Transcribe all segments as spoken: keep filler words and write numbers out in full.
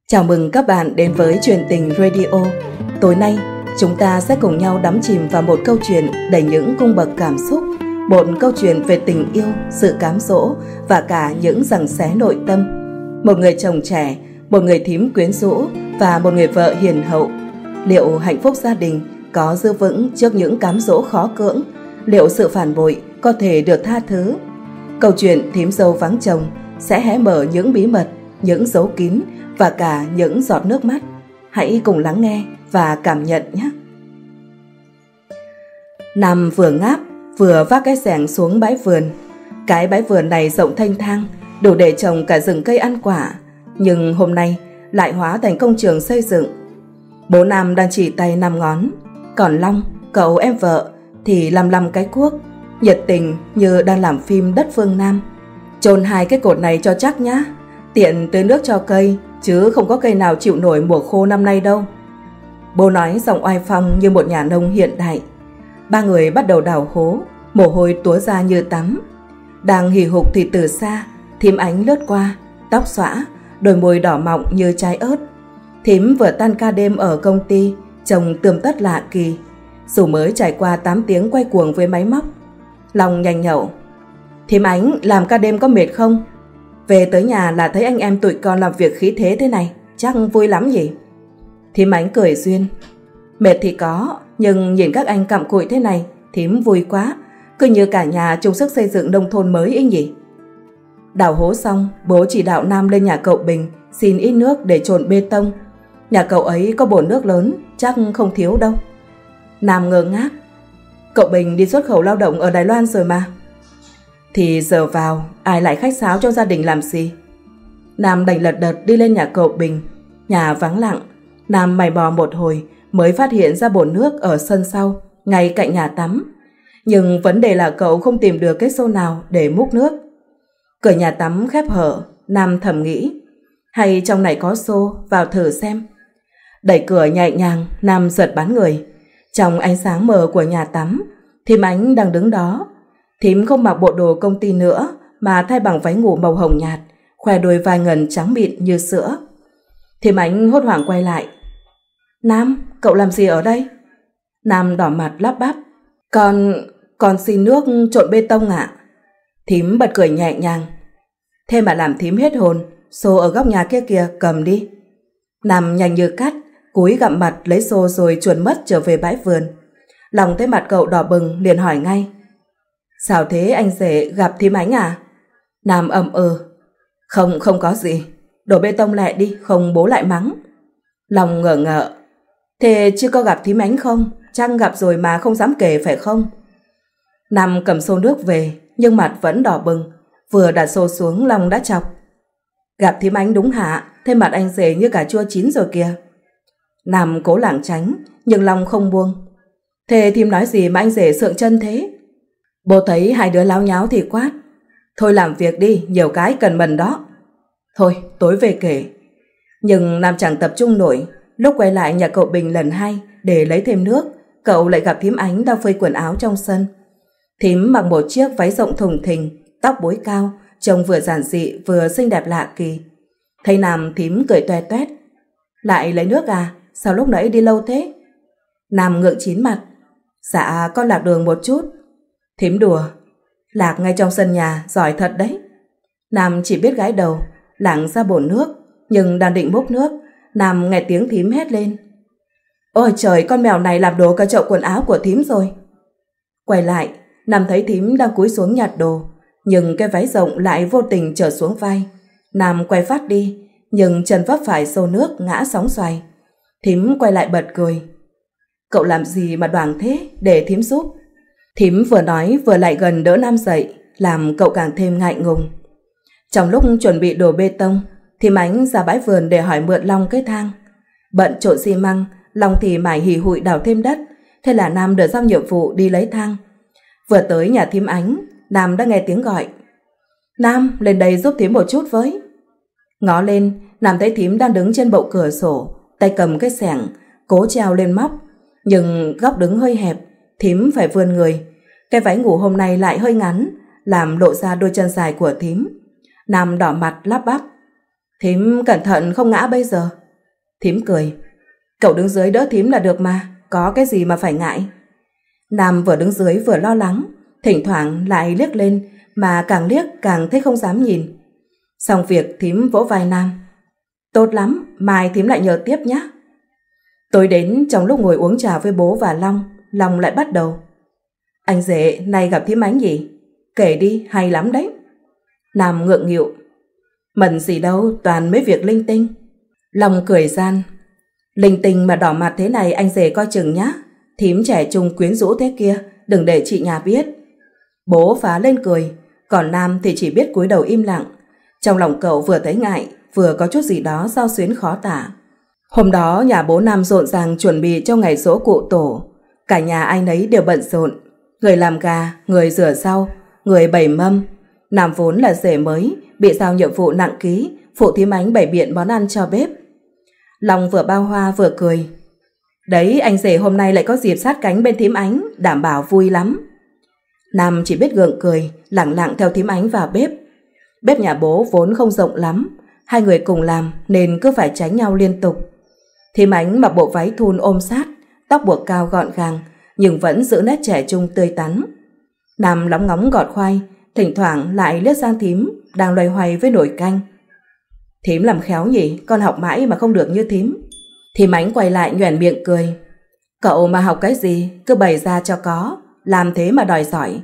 Chào mừng các bạn đến với Chuyện Tình Radio. Tối nay, chúng ta sẽ cùng nhau đắm chìm vào một câu chuyện đầy những cung bậc cảm xúc. Một câu chuyện về tình yêu, sự cám dỗ và cả những giằng xé nội tâm. Một người chồng trẻ, một người thím quyến rũ và một người vợ hiền hậu. Liệu hạnh phúc gia đình có giữ vững trước những cám dỗ khó cưỡng? Liệu sự phản bội có thể được tha thứ? Câu chuyện Thím dâu vắng chồng sẽ hé mở những bí mật, những dấu kín và cả những giọt nước mắt. Hãy cùng lắng nghe và cảm nhận nhé. Nam vừa ngáp vừa vác cái xẻng xuống bãi vườn. Cái bãi vườn này rộng thênh thang, đủ để trồng cả rừng cây ăn quả, nhưng hôm nay lại hóa thành công trường xây dựng. Bố Nam đang chỉ tay năm ngón, còn Long, cậu em vợ, thì lăm lăm cái cuốc, nhiệt tình như đang làm phim Đất Phương Nam. Chôn hai cái cột này cho chắc nhá, tiện tưới nước cho cây, chứ không có cây nào chịu nổi mùa khô năm nay đâu. Bố nói giọng oai phong như một nhà nông hiện đại. Ba người bắt đầu đào hố, mồ hôi túa ra như tắm. Đang hì hục thì từ xa, Thím Ánh lướt qua, tóc xõa, đôi môi đỏ mọng như trái ớt. Thím vừa tan ca đêm ở công ty, trông tươm tất lạ kỳ, dù mới trải qua tám tiếng quay cuồng với máy móc. Long nhanh nhậu: "Thím Ánh, làm ca đêm có mệt không? Về tới nhà là thấy anh em tụi con làm việc khí thế thế này, chắc vui lắm nhỉ?" Thím Ánh cười duyên: "Mệt thì có, nhưng nhìn các anh cặm cụi thế này, thím vui quá, cứ như cả nhà chung sức xây dựng nông thôn mới ấy nhỉ." Đào hố xong, bố chỉ đạo Nam lên nhà cậu Bình xin ít nước để trộn bê tông. Nhà cậu ấy có bồn nước lớn, chắc không thiếu đâu. Nam ngơ ngác: "Cậu Bình đi xuất khẩu lao động ở Đài Loan rồi mà." "Thì giờ vào, ai lại khách sáo cho gia đình làm gì?" Nam đành lật đật đi lên nhà cậu Bình. Nhà vắng lặng, Nam mày mò một hồi mới phát hiện ra bồn nước ở sân sau, ngay cạnh nhà tắm. Nhưng vấn đề là cậu không tìm được cái xô nào để múc nước. Cửa nhà tắm khép hở, Nam thầm nghĩ: hay trong này có xô, vào thử xem. Đẩy cửa nhẹ nhàng, Nam giật bắn người. Trong ánh sáng mờ của nhà tắm, Thím Ánh đang đứng đó. Thím không mặc bộ đồ công ty nữa mà thay bằng váy ngủ màu hồng nhạt, khoe đôi vai ngần trắng mịn như sữa. Thím Ánh hốt hoảng quay lại: "Nam, cậu làm gì ở đây?" Nam đỏ mặt lắp bắp: Con... con xin nước trộn bê tông ạ." Thím bật cười nhẹ nhàng: "Thế mà làm thím hết hồn, xô ở góc nhà kia kìa, cầm đi." Nam nhanh như cắt, cúi gặm mặt lấy xô rồi chuồn mất trở về bãi vườn. Lòng thấy mặt cậu đỏ bừng liền hỏi ngay: "Sao thế anh rể, gặp thím Ánh à?" Nam ậm ừ: Không, không có gì. Đổ bê tông lại đi, không bố lại mắng." Lòng ngờ ngợ: "Thế chưa có gặp thím Ánh không? Chắc gặp rồi mà không dám kể phải không?" Nam cầm xô nước về, nhưng mặt vẫn đỏ bừng. Vừa đặt xô xuống, Long đã chọc: "Gặp thím Ánh đúng hả? Thế mặt anh rể như cà chua chín rồi kìa." Nam cố lảng tránh, nhưng Long không buông: "Thế thím nói gì mà anh rể sượng chân thế?" Bố thấy hai đứa láo nháo thì quát: "Thôi làm việc đi, nhiều cái cần mần đó." "Thôi, tối về kể." Nhưng Nam chẳng tập trung nổi. Lúc quay lại nhà cậu Bình lần hai để lấy thêm nước, cậu lại gặp thím Ánh đang phơi quần áo trong sân. Thím mặc một chiếc váy rộng thùng thình, tóc búi cao, trông vừa giản dị vừa xinh đẹp lạ kỳ. Thấy Nam, thím cười toe toét: "Lại lấy nước à? Sao lúc nãy đi lâu thế?" Nam ngượng chín mặt: "Dạ, con lạc đường một chút." Thím đùa: "Lạc ngay trong sân nhà, giỏi thật đấy." Nam chỉ biết gãi đầu, lảng ra bồn nước. Nhưng đang định múc nước, Nam nghe tiếng thím hét lên: "Ôi trời, con mèo này làm đổ cả chậu quần áo của thím rồi." Quay lại, Nam thấy thím đang cúi xuống nhặt đồ, nhưng cái váy rộng lại vô tình trở xuống vai. Nam quay phát đi, nhưng chân vấp phải xô nước ngã sóng xoài. Thím quay lại bật cười: "Cậu làm gì mà đoảng thế, để thím giúp." Thím vừa nói vừa lại gần đỡ Nam dậy, làm cậu càng thêm ngại ngùng. Trong lúc chuẩn bị đổ bê tông, Thím Ánh ra bãi vườn để hỏi mượn Long cái thang. Bận trộn xi măng, Long thì mải hì hụi đào thêm đất. Thế là Nam được giao nhiệm vụ đi lấy thang. Vừa tới nhà thím Ánh, Nam đã nghe tiếng gọi: "Nam, lên đây giúp thím một chút với." Ngó lên, Nam thấy thím đang đứng trên bậu cửa sổ, tay cầm cái xẻng, cố treo lên móc. Nhưng góc đứng hơi hẹp, thím phải vươn người. Cái váy ngủ hôm nay lại hơi ngắn, làm lộ ra đôi chân dài của thím. Nam đỏ mặt lắp bắp: Thím cẩn thận không ngã bây giờ. Thím cười. Cậu đứng dưới đỡ thím là được mà, có cái gì mà phải ngại. Nam vừa đứng dưới vừa lo lắng, thỉnh thoảng lại liếc lên, mà càng liếc càng thấy không dám nhìn. Xong việc thím vỗ vai Nam. Tốt lắm, mai thím lại nhờ tiếp nhé. Tối đến trong lúc ngồi uống trà với bố và Long, Long lại bắt đầu. Anh rể nay gặp thím Ánh gì? Kể đi, hay lắm đấy. Nam ngượng nghịu. Mần gì đâu, toàn mấy việc linh tinh. Long cười gian. Linh tinh mà đỏ mặt thế này anh rể coi chừng nhá. Thím trẻ trung quyến rũ thế kia, đừng để chị nhà biết. Bố phá lên cười, còn Nam thì chỉ biết cúi đầu im lặng. Trong lòng cậu vừa thấy ngại, vừa có chút gì đó xao xuyến khó tả. Hôm đó nhà bố Nam rộn ràng chuẩn bị cho ngày giỗ cụ tổ. Cả nhà ai nấy đều bận rộn. Người làm gà, người rửa rau, người bày mâm. Nam vốn là rể mới, bị giao nhiệm vụ nặng ký, phụ thím Ánh bày biện món ăn cho bếp. Long vừa bao hoa vừa cười. Đấy, anh rể hôm nay lại có dịp sát cánh bên thím Ánh, đảm bảo vui lắm. Nam chỉ biết gượng cười, lẳng lặng theo thím Ánh vào bếp. Bếp nhà bố vốn không rộng lắm, hai người cùng làm nên cứ phải tránh nhau liên tục. Thím Ánh mặc bộ váy thun ôm sát, tóc buộc cao gọn gàng, nhưng vẫn giữ nét trẻ trung tươi tắn. Nam lóng ngóng gọt khoai, thỉnh thoảng lại liếc sang thím đang loay hoay với nồi canh. Thím làm khéo nhỉ, con học mãi mà không được như thím. Thím Ánh quay lại nhoẻn miệng cười. Cậu mà học cái gì cứ bày ra cho có, làm thế mà đòi giỏi.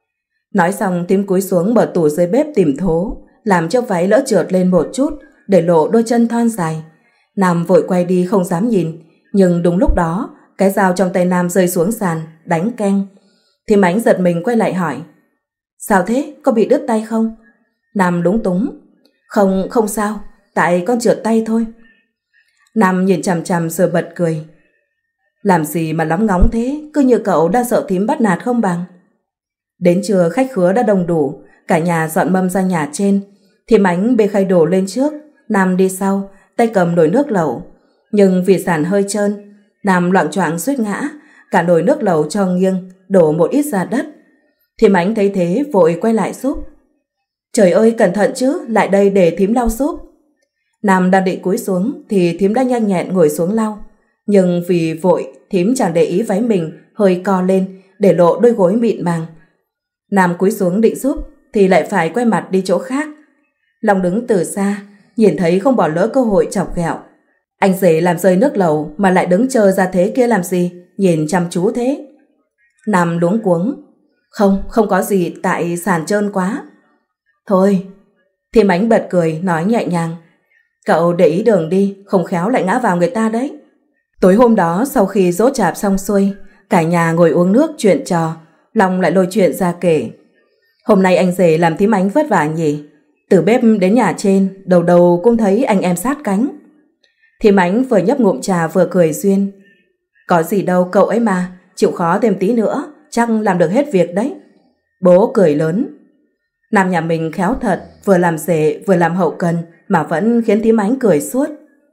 Nói xong thím cúi xuống mở tủ dưới bếp tìm thố, làm chiếc váy lỡ trượt lên một chút, để lộ đôi chân thon dài. Nam vội quay đi không dám nhìn, nhưng đúng lúc đó cái dao trong tay Nam rơi xuống sàn, đánh keng. Thím Ánh giật mình quay lại hỏi. Sao thế, có bị đứt tay không? Nam lúng túng. Không, không sao, tại con trượt tay thôi. Nam nhìn chằm chằm rồi bật cười. Làm gì mà lóng ngóng thế, cứ như cậu đang sợ thím bắt nạt không bằng. Đến trưa khách khứa đã đông đủ, cả nhà dọn mâm ra nhà trên. Thím Ánh bê khay đồ lên trước, Nam đi sau, tay cầm nồi nước lẩu. Nhưng vì sàn hơi trơn, Nam loạng choạng suýt ngã, cả nồi nước lẩu cho nghiêng, đổ một ít ra đất. Thím Ánh thấy thế vội quay lại giúp. Trời ơi, cẩn thận chứ, lại đây để thím lau giúp. Nam đang định cúi xuống thì thím đã nhanh nhẹn ngồi xuống lau. Nhưng vì vội, thím chẳng để ý váy mình hơi co lên, để lộ đôi gối mịn màng. Nam cúi xuống định giúp thì lại phải quay mặt đi chỗ khác. Long đứng từ xa, nhìn thấy không bỏ lỡ cơ hội chọc ghẹo. Anh rể làm rơi nước lẩu mà lại đứng chờ ra thế kia làm gì, nhìn chăm chú thế. Nam luống cuống. Không, không có gì, tại sàn trơn quá. Thôi. Thím Ánh bật cười nói nhẹ nhàng. Cậu để ý đường đi, không khéo lại ngã vào người ta đấy. Tối hôm đó sau khi dỗ chạp xong xuôi, cả nhà ngồi uống nước chuyện trò. Long lại lôi chuyện ra kể. Hôm nay anh rể làm thím Ánh vất vả nhỉ. Từ bếp đến nhà trên, đầu đầu cũng thấy anh em sát cánh. Thím Ánh vừa nhấp ngụm trà vừa cười duyên. Có gì đâu cậu ấy mà, chịu khó thêm tí nữa, chắc làm được hết việc đấy. Bố cười lớn. Nam nhà mình khéo thật, vừa làm rể vừa làm hậu cần mà vẫn khiến thím Ánh cười suốt.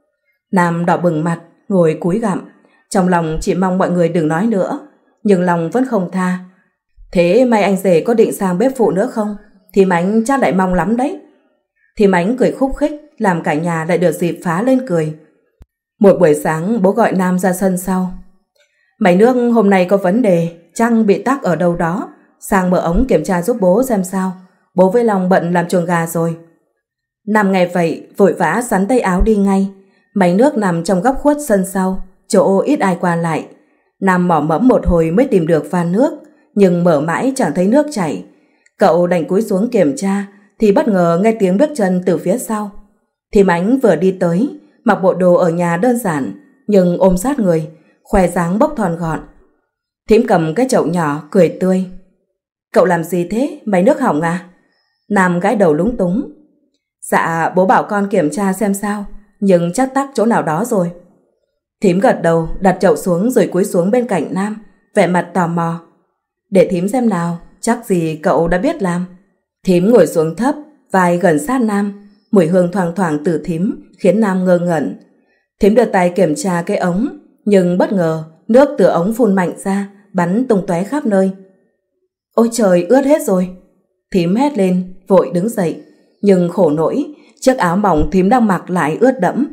Nam đỏ bừng mặt, ngồi cúi gặm, trong lòng chỉ mong mọi người đừng nói nữa, nhưng lòng vẫn không tha. Thế mai anh rể có định sang bếp phụ nữa không? Thím Ánh chắc lại mong lắm đấy. Thím Ánh cười khúc khích, làm cả nhà lại được dịp phá lên cười. Một buổi sáng bố gọi Nam ra sân sau. Máy nước hôm nay có vấn đề, chắc bị tắc ở đâu đó, sang mở ống kiểm tra giúp bố xem sao. Bố với Long bận làm chuồng gà rồi. Nam nghe vậy vội vã sắn tay áo đi ngay. Máy nước nằm trong góc khuất sân sau, chỗ ít ai qua lại. Nam mò mẫm một hồi mới tìm được van nước, nhưng mở mãi chẳng thấy nước chảy. Cậu đành cúi xuống kiểm tra thì bất ngờ nghe tiếng bước chân từ phía sau. Thím Ánh vừa đi tới, mặc bộ đồ ở nhà đơn giản nhưng ôm sát người, khoe dáng bốc thon gọn. Thím cầm cái chậu nhỏ cười tươi. Cậu làm gì thế, máy nước hỏng à? Nam gãi đầu lúng túng. Dạ bố bảo con kiểm tra xem sao, nhưng chắc tắc chỗ nào đó rồi. Thím gật đầu, đặt chậu xuống rồi cúi xuống bên cạnh Nam, vẻ mặt tò mò. Để thím xem nào, chắc gì cậu đã biết làm. Thím ngồi xuống thấp, vai gần sát Nam, mùi hương thoang thoảng từ thím khiến Nam ngơ ngẩn. Thím đưa tay kiểm tra cái ống, nhưng bất ngờ nước từ ống phun mạnh ra, bắn tung tóe khắp nơi. Ôi trời, ướt hết rồi. Thím hét lên, vội đứng dậy, nhưng khổ nỗi Chiếc áo mỏng thím đang mặc lại ướt đẫm,